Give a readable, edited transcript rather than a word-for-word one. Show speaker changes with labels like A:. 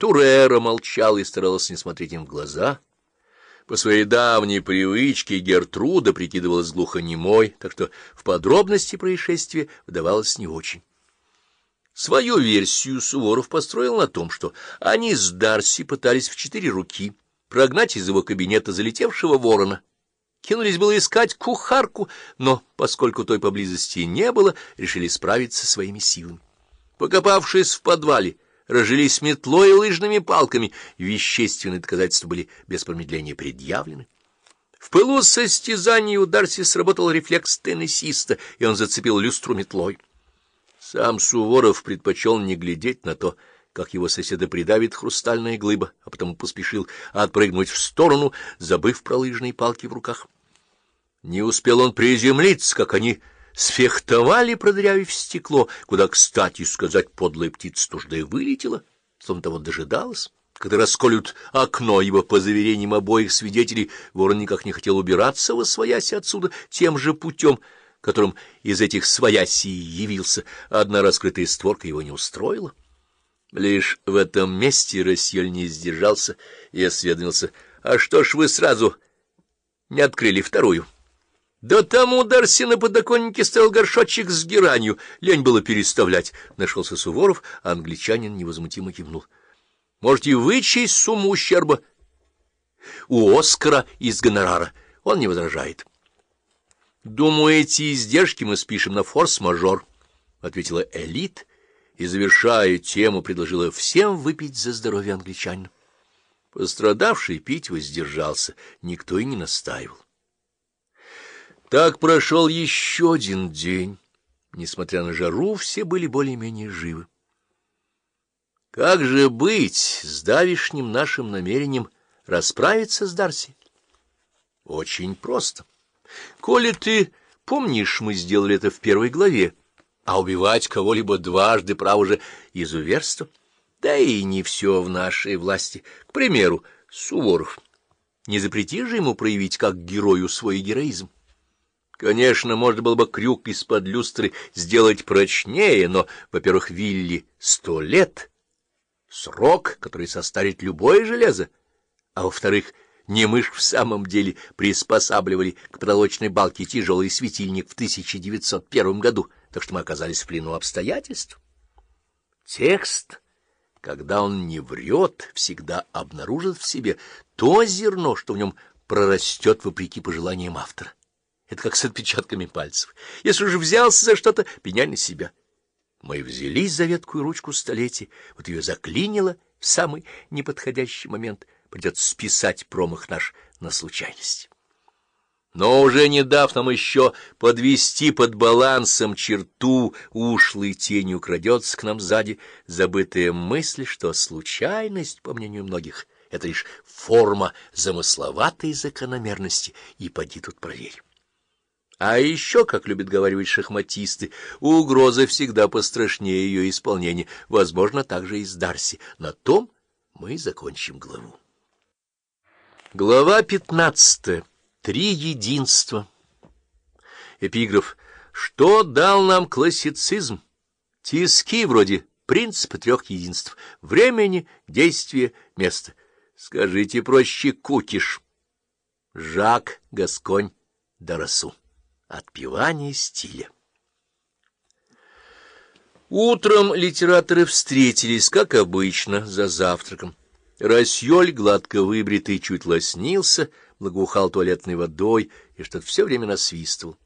A: Турера молчала и старалась не смотреть им в глаза. По своей давней привычке Гертруда прикидывалась глухонемой, так что в подробности происшествия вдавалась не очень. Свою версию Суворов построил на том, что они с Дарси пытались в 4 руки прогнать из его кабинета залетевшего ворона. Кинулись было искать кухарку, но, поскольку той поблизости не было, решили справиться своими силами. Покопавшись в подвале, разжились метлой и лыжными палками, вещественные доказательства были без промедления предъявлены. В пылу состязаний у Дарси сработал рефлекс теннисиста, и он зацепил люстру метлой. Сам Суворов предпочел не глядеть на то, как его соседа придавит хрустальная глыба, а потому поспешил отпрыгнуть в сторону, забыв про лыжные палки в руках. Не успел он приземлиться, как они сфехтовали, продырявив стекло, куда, кстати сказать, подлая птица тужда и вылетела, словно того дожидалась. Когда расколют окно, ибо, по заверениям обоих свидетелей, ворон никак не хотел убираться восвояси отсюда тем же путем, которым из этих своясий явился, одна раскрытая створка его не устроила. Лишь в этом месте Рассьёль не сдержался и осведомился: «А что ж вы сразу не открыли вторую?» «Да там у Дарси на подоконнике стоял горшочек с геранью, лень было переставлять», — нашелся Суворов, а англичанин невозмутимо кивнул. «Можете вычесть сумму ущерба у Оскара из гонорара, он не возражает». «Думаю, эти издержки мы спишем на форс-мажор», — ответила Элит, и, завершая тему, предложила всем выпить за здоровье англичанина. Пострадавший пить воздержался, никто и не настаивал. Так прошел еще один день. Несмотря на жару, все были более-менее живы. Как же быть с давешним нашим намерением расправиться с Дарси? Очень просто. Коли ты помнишь, мы сделали это в 1 главе, а убивать кого-либо дважды, право же, изуверство. Да и не все в нашей власти. К примеру, Суворов. Не запрети же ему проявить как герою свой героизм. Конечно, можно было бы крюк из-под люстры сделать прочнее, но, во-первых, Вилли 100 лет, срок, который состарит любое железо, а во-вторых, не мы ж в самом деле приспосабливали к потолочной балке тяжелый светильник в 1901 году, так что мы оказались в плену обстоятельств. Текст, когда он не врет, всегда обнаружит в себе то зерно, что в нем прорастет вопреки пожеланиям автора. Это как с отпечатками пальцев. Если уже взялся за что-то, пеняй на себя. Мы взялись за веткую ручку столетия, вот ее заклинило в самый неподходящий момент. Придется списать промах наш на случайность. Но уже не дав нам еще подвести под балансом черту, ушлой тенью крадется к нам сзади забытая мысль, что случайность, по мнению многих, — это лишь форма замысловатой закономерности, и поди тут проверь. А еще, как любят говаривать шахматисты, угроза всегда пострашнее ее исполнения, возможно, также и с Дарси. На том мы закончим главу. Глава 15. 3 единства. Эпиграф. Что дал нам классицизм? Тиски вроде принципа 3 единств. Времени, действия, места. Скажите проще кукиш. Жак Гасконь Дарасу. Отпевание стиля. Утром литераторы встретились, как обычно, за завтраком. Рассьёль, гладко выбритый, чуть лоснился, благоухал туалетной водой и что-то все время насвистывал.